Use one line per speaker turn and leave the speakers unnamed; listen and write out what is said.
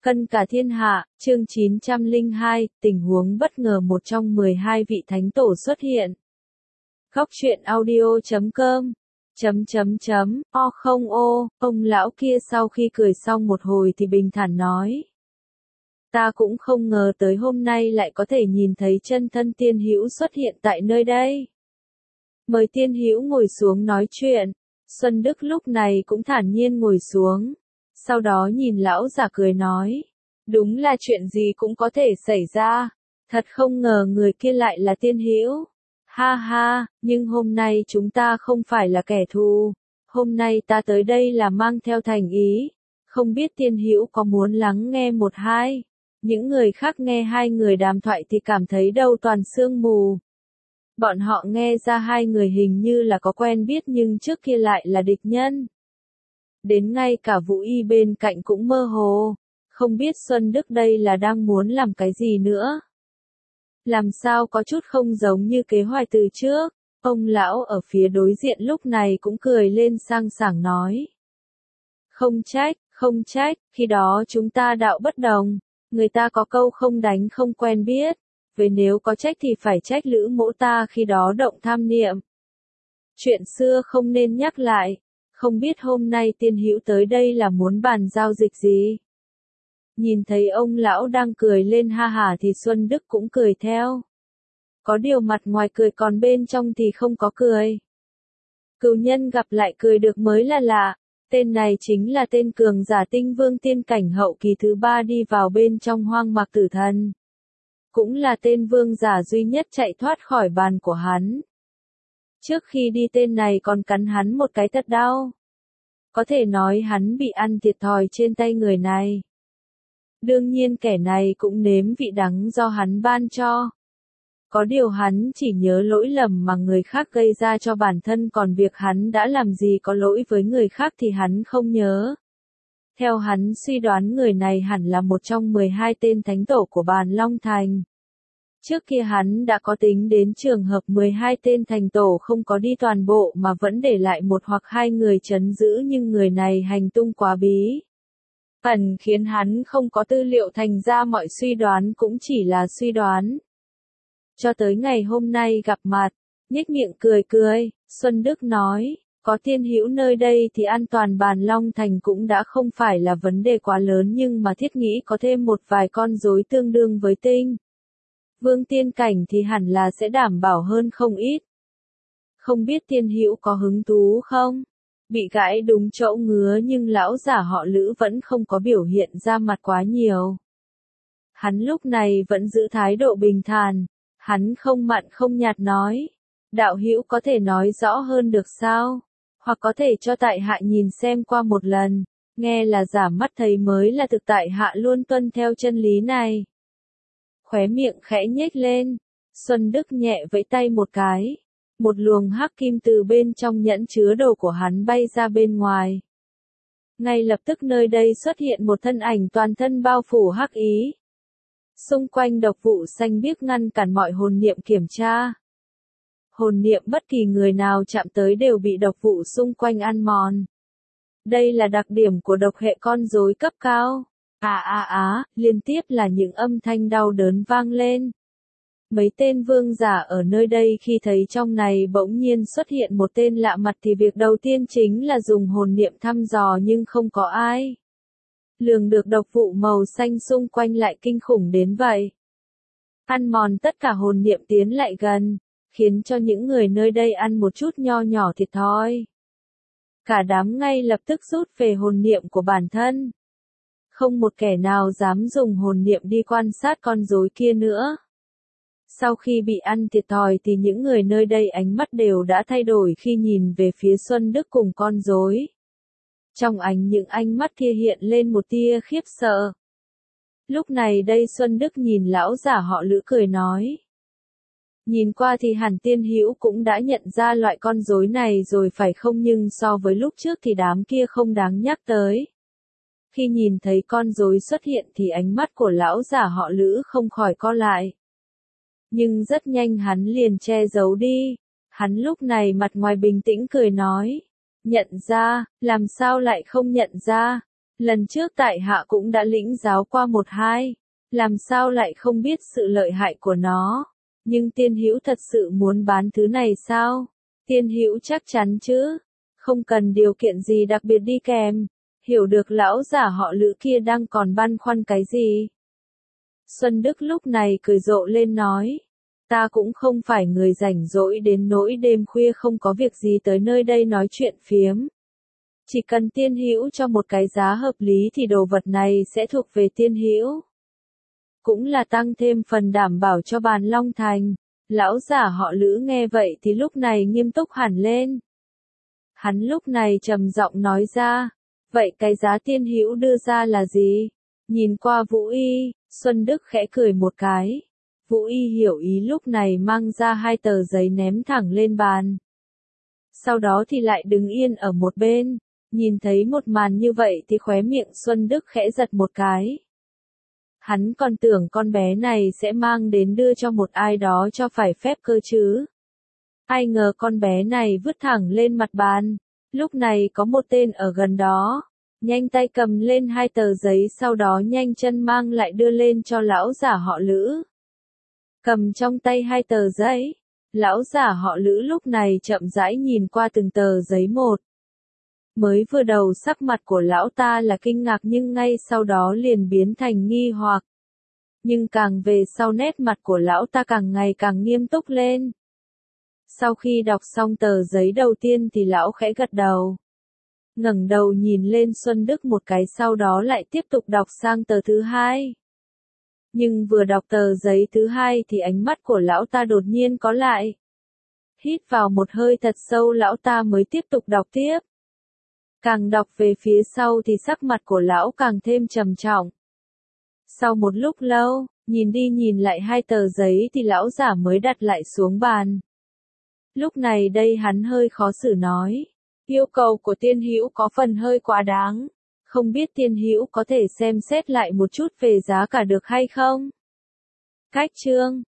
Cân cả thiên hạ, chương 902, tình huống bất ngờ một trong 12 vị thánh tổ xuất hiện. Góc truyện audio.com O không ô, ông lão kia sau khi cười xong một hồi thì bình thản nói. Ta cũng không ngờ tới hôm nay lại có thể nhìn thấy chân thân Tiên Hữu xuất hiện tại nơi đây. Mời Tiên Hữu ngồi xuống nói chuyện. Xuân Đức lúc này cũng thản nhiên ngồi xuống. Sau đó nhìn lão giả cười nói. Đúng là chuyện gì cũng có thể xảy ra. Thật không ngờ người kia lại là Tiên Hữu. Ha ha, nhưng hôm nay chúng ta không phải là kẻ thù. Hôm nay ta tới đây là mang theo thành ý. Không biết Tiên Hữu có muốn lắng nghe một hai. Những người khác nghe hai người đàm thoại thì cảm thấy đầu toàn sương mù. Bọn họ nghe ra hai người hình như là có quen biết nhưng trước kia lại là địch nhân. Đến ngay cả Vũ Y bên cạnh cũng mơ hồ. Không biết Xuân Đức đây là đang muốn làm cái gì nữa. Làm sao có chút không giống như kế hoạch từ trước. Ông lão ở phía đối diện lúc này cũng cười lên sang sảng nói. Không trách, khi đó chúng ta đạo bất đồng. Người ta có câu không đánh không quen biết. Vậy nếu có trách thì phải trách Lữ Mỗ ta khi đó động tham niệm. Chuyện xưa không nên nhắc lại. Không biết hôm nay Tiên Hữu tới đây là muốn bàn giao dịch gì. Nhìn thấy ông lão đang cười lên ha hả thì Xuân Đức cũng cười theo. Có điều mặt ngoài cười còn bên trong thì không có cười. Cừu nhân gặp lại cười được mới là lạ. Tên này chính là tên cường giả tinh vương tiên cảnh hậu kỳ thứ 3 đi vào bên trong hoang mạc tử thần. Cũng là tên vương giả duy nhất chạy thoát khỏi bàn của hắn. Trước khi đi tên này còn cắn hắn một cái thật đau. Có thể nói hắn bị ăn thiệt thòi trên tay người này. Đương nhiên kẻ này cũng nếm vị đắng do hắn ban cho. Có điều hắn chỉ nhớ lỗi lầm mà người khác gây ra cho bản thân, còn việc hắn đã làm gì có lỗi với người khác thì hắn không nhớ. Theo hắn suy đoán người này hẳn là một trong 12 tên thánh tổ của Bàn Long Thành. Trước kia hắn đã có tính đến trường hợp 12 tên thành tổ không có đi toàn bộ mà vẫn để lại một hoặc hai người trấn giữ, nhưng người này hành tung quá bí ẩn khiến hắn không có tư liệu, thành ra mọi suy đoán cũng chỉ là suy đoán. Cho tới ngày hôm nay gặp mặt, nhếch miệng cười, Xuân Đức nói, có Tiên Hữu nơi đây thì an toàn Bàn Long Thành cũng đã không phải là vấn đề quá lớn, nhưng mà thiết nghĩ có thêm một vài con rối tương đương với tinh vương tiên cảnh thì hẳn là sẽ đảm bảo hơn không ít. Không biết Tiên Hữu có hứng thú không? Bị gãi đúng chỗ ngứa nhưng lão giả họ Lữ vẫn không có biểu hiện ra mặt quá nhiều. Hắn lúc này vẫn giữ thái độ bình thản, hắn không mặn không nhạt nói. Đạo hữu có thể nói rõ hơn được sao? Hoặc có thể cho tại hạ nhìn xem qua một lần, nghe là giả mắt thấy mới là thực, tại hạ luôn tuân theo chân lý này. Khóe miệng khẽ nhếch lên, Xuân Đức nhẹ vẫy tay một cái. Một luồng hắc kim từ bên trong nhẫn chứa đồ của hắn bay ra bên ngoài. Ngay lập tức nơi đây xuất hiện một thân ảnh toàn thân bao phủ hắc ý. Xung quanh độc vụ xanh biếc ngăn cản mọi hồn niệm kiểm tra. Hồn niệm bất kỳ người nào chạm tới đều bị độc vụ xung quanh ăn mòn. Đây là đặc điểm của độc hệ con rối cấp cao. Liên tiếp là những âm thanh đau đớn vang lên. Mấy tên vương giả ở nơi đây khi thấy trong này bỗng nhiên xuất hiện một tên lạ mặt thì việc đầu tiên chính là dùng hồn niệm thăm dò, nhưng không có ai lường được độc vụ màu xanh xung quanh lại kinh khủng đến vậy. Ăn mòn tất cả hồn niệm tiến lại gần, khiến cho những người nơi đây ăn một chút nho nhỏ thiệt thòi. Cả đám ngay lập tức rút về hồn niệm của bản thân. Không một kẻ nào dám dùng hồn niệm đi quan sát con rối kia nữa. Sau khi bị ăn thiệt thòi thì những người nơi đây ánh mắt đều đã thay đổi khi nhìn về phía Xuân Đức cùng con rối. Trong những ánh mắt kia hiện lên một tia khiếp sợ. Lúc này đây Xuân Đức nhìn lão giả họ Lữ cười nói. Nhìn qua thì hẳn Tiên Hữu cũng đã nhận ra loại con rối này rồi phải không, nhưng so với lúc trước thì đám kia không đáng nhắc tới. Khi nhìn thấy con rối xuất hiện thì ánh mắt của lão giả họ Lữ không khỏi co lại. Nhưng rất nhanh hắn liền che giấu đi. Hắn lúc này mặt ngoài bình tĩnh cười nói. Nhận ra, làm sao lại không nhận ra? Lần trước tại hạ cũng đã lĩnh giáo qua một hai, làm sao lại không biết sự lợi hại của nó. Nhưng Tiên Hữu thật sự muốn bán thứ này sao? Tiên Hữu chắc chắn chứ? Không cần điều kiện gì đặc biệt đi kèm. Hiểu được lão giả họ Lữ kia đang còn băn khoăn cái gì. Xuân Đức lúc này cười rộ lên nói. Ta cũng không phải người rảnh rỗi đến nỗi đêm khuya không có việc gì tới nơi đây nói chuyện phiếm. Chỉ cần Tiên Hữu cho một cái giá hợp lý thì đồ vật này sẽ thuộc về Tiên Hữu. Cũng là tăng thêm phần đảm bảo cho Bàn Long Thành. Lão giả họ Lữ nghe vậy thì lúc này nghiêm túc hẳn lên. Hắn lúc này trầm giọng nói ra. Vậy cái giá Tiên Hữu đưa ra là gì? Nhìn qua Vũ Y, Xuân Đức khẽ cười một cái. Vũ Y hiểu ý lúc này mang ra 2 tờ giấy ném thẳng lên bàn. Sau đó thì lại đứng yên ở một bên. Nhìn thấy một màn như vậy thì khóe miệng Xuân Đức khẽ giật một cái. Hắn còn tưởng con bé này sẽ mang đến đưa cho một ai đó cho phải phép cơ chứ. Ai ngờ con bé này vứt thẳng lên mặt bàn. Lúc này có một tên ở gần đó. Nhanh tay cầm lên 2 tờ giấy sau đó nhanh chân mang lại đưa lên cho lão giả họ Lữ. Cầm trong tay 2 tờ giấy. Lão giả họ Lữ lúc này chậm rãi nhìn qua từng tờ giấy một. Mới vừa đầu sắc mặt của lão ta là kinh ngạc nhưng ngay sau đó liền biến thành nghi hoặc. Nhưng càng về sau nét mặt của lão ta càng ngày càng nghiêm túc lên. Sau khi đọc xong tờ giấy đầu tiên thì lão khẽ gật đầu. Ngẩng đầu nhìn lên Xuân Đức một cái sau đó lại tiếp tục đọc sang tờ thứ hai. Nhưng vừa đọc tờ giấy thứ hai thì ánh mắt của lão ta đột nhiên có lại. Hít vào một hơi thật sâu lão ta mới tiếp tục đọc tiếp. Càng đọc về phía sau thì sắc mặt của lão càng thêm trầm trọng. Sau một lúc lâu, nhìn đi nhìn lại 2 tờ giấy thì lão giả mới đặt lại xuống bàn. Lúc này đây hắn hơi khó xử nói. Yêu cầu của Tiên Hữu có phần hơi quá đáng. Không biết Tiên Hữu có thể xem xét lại một chút về giá cả được hay không? Cách chương